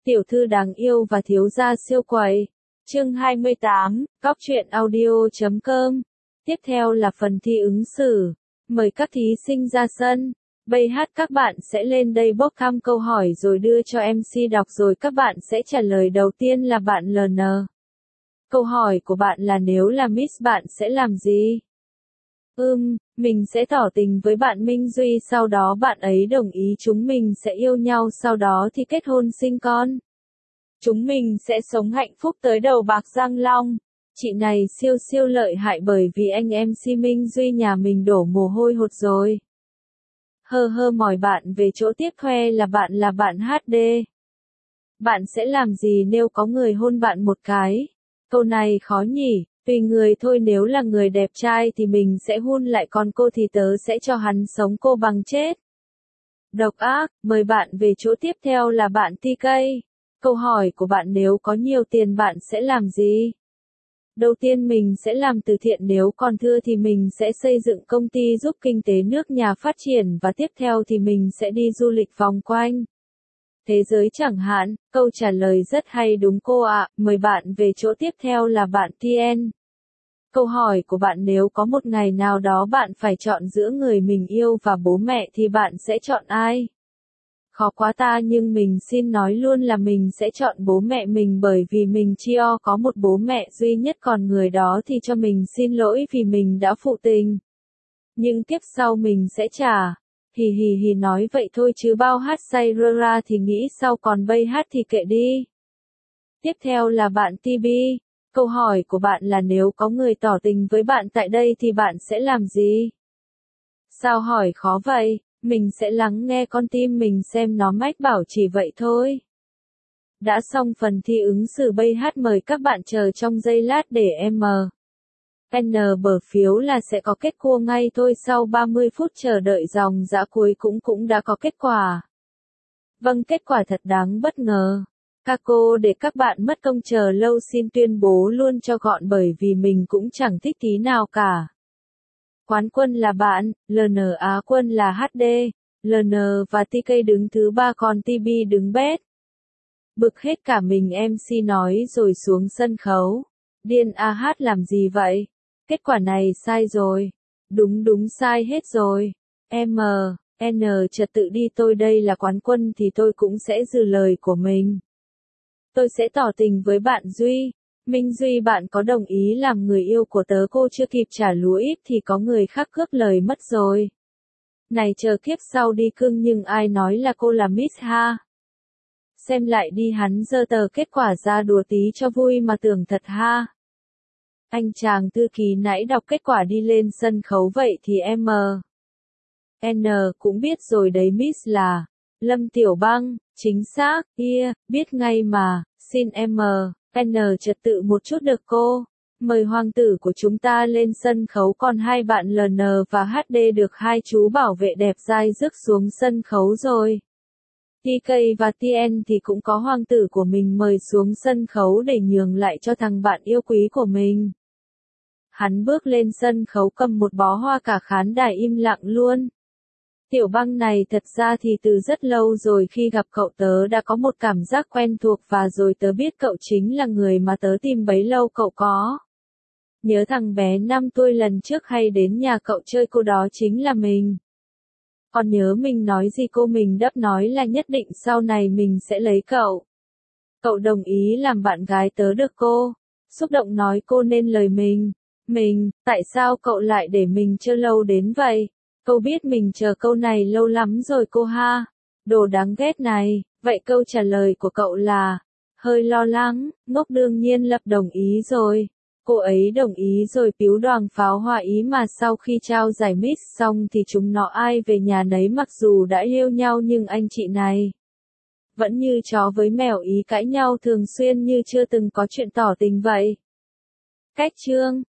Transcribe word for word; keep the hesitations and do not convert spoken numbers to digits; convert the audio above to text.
Tiểu thư đáng yêu và thiếu gia siêu quậy. Chương hai mươi tám, Cóc truyện audio chấm com. Tiếp theo là phần thi ứng xử. Mời các thí sinh ra sân. Bây hát các bạn sẽ lên đây bốc thăm câu hỏi rồi đưa cho em xê đọc rồi các bạn sẽ trả lời. Đầu tiên là bạn lờ en. Câu hỏi của bạn là nếu là Miss bạn sẽ làm gì? Ừm, mình sẽ tỏ tình với bạn Minh Duy, sau đó bạn ấy đồng ý chúng mình sẽ yêu nhau, sau đó thì kết hôn sinh con. Chúng mình sẽ sống hạnh phúc tới đầu bạc răng long. Chị này siêu siêu lợi hại bởi vì anh em xê Minh Duy nhà mình đổ mồ hôi hột rồi. Hơ hơ mỏi bạn về chỗ tiếp khoe là bạn là bạn hát đê. Bạn sẽ làm gì nếu có người hôn bạn một cái? Câu này khó nhỉ, tùy người thôi, nếu là người đẹp trai thì mình sẽ hôn lại, còn cô thì tớ sẽ cho hắn sống cô bằng chết. Độc ác, mời bạn về chỗ tiếp theo là bạn tê ca. Câu hỏi của bạn nếu có nhiều tiền bạn sẽ làm gì? Đầu tiên mình sẽ làm từ thiện, nếu còn thưa thì mình sẽ xây dựng công ty giúp kinh tế nước nhà phát triển, và tiếp theo thì mình sẽ đi du lịch vòng quanh thế giới chẳng hạn. Câu trả lời rất hay đúng cô ạ, mời bạn về chỗ tiếp theo là bạn tê en. Câu hỏi của bạn nếu có một ngày nào đó bạn phải chọn giữa người mình yêu và bố mẹ thì bạn sẽ chọn ai? Khó quá ta, nhưng mình xin nói luôn là mình sẽ chọn bố mẹ mình bởi vì mình chỉ có một bố mẹ duy nhất, còn người đó thì cho mình xin lỗi vì mình đã phụ tình. Nhưng kiếp sau mình sẽ trả. Hì hì hì, nói vậy thôi chứ bao hát say rơ ra thì nghĩ sau, còn bây hát thì kệ đi. Tiếp theo là bạn tê bê. Câu hỏi của bạn là nếu có người tỏ tình với bạn tại đây thì bạn sẽ làm gì? Sao hỏi khó vậy? Mình sẽ lắng nghe con tim mình xem nó mách bảo chỉ vậy thôi. Đã xong phần thi ứng xử bây hát, mời các bạn chờ trong giây lát để em en bờ phiếu là sẽ có kết cua ngay thôi. Sau ba mươi phút chờ đợi dòng dã cuối cũng cũng đã có kết quả. Vâng, kết quả thật đáng bất ngờ. Các cô để các bạn mất công chờ lâu xin tuyên bố luôn cho gọn bởi vì mình cũng chẳng thích tí nào cả. Quán quân là bạn, lờ en, Á quân là hát đê, lờ en và tê ca đứng thứ ba, còn tê bê đứng bét. Bực hết cả mình, em xê nói rồi xuống sân khấu. Điên a hát làm gì vậy? Kết quả này sai rồi. Đúng đúng sai hết rồi. em en trật tự đi, tôi đây là quán quân thì tôi cũng sẽ giữ lời của mình. Tôi sẽ tỏ tình với bạn Duy. Minh Duy, bạn có đồng ý làm người yêu của tớ? Cô chưa kịp trả lúa ít thì có người khác cướp lời mất rồi. Này chờ kiếp sau đi cưng, nhưng ai nói là cô là Miss ha? Xem lại đi, hắn giơ tờ kết quả ra đùa tí cho vui mà tưởng thật ha. Anh chàng thư ký nãy đọc kết quả đi lên sân khấu, vậy thì em en cũng biết rồi đấy, Miss là Lâm Tiểu Băng, chính xác, yeah, biết ngay mà, xin em en trật tự một chút được cô. Mời hoàng tử của chúng ta lên sân khấu, còn hai bạn lờ en và hát đê được hai chú bảo vệ đẹp dai rước xuống sân khấu rồi. tê ca và tê en thì cũng có hoàng tử của mình mời xuống sân khấu để nhường lại cho thằng bạn yêu quý của mình. Hắn bước lên sân khấu cầm một bó hoa, cả khán đài im lặng luôn. Tiểu Băng này, thật ra thì từ rất lâu rồi khi gặp cậu tớ đã có một cảm giác quen thuộc, và rồi tớ biết cậu chính là người mà tớ tìm bấy lâu. Cậu có nhớ thằng bé năm tuổi lần trước hay đến nhà cậu chơi, cô đó chính là mình. Còn nhớ mình nói gì cô? Mình đáp nói là nhất định sau này mình sẽ lấy cậu. Cậu đồng ý làm bạn gái tớ được cô? Xúc động nói cô nên lời mình. Mình, tại sao cậu lại để mình chờ lâu đến vậy? Câu biết mình chờ câu này lâu lắm rồi cô ha. Đồ đáng ghét này. Vậy câu trả lời của cậu là hơi lo lắng, ngốc, đương nhiên Lập đồng ý rồi. Cô ấy đồng ý rồi, piếu đoàn pháo hoa ý mà. Sau khi trao giải Miss xong thì chúng nó ai về nhà nấy, mặc dù đã yêu nhau nhưng anh chị này vẫn như chó với mèo, ý cãi nhau thường xuyên như chưa từng có chuyện tỏ tình vậy. Cách chương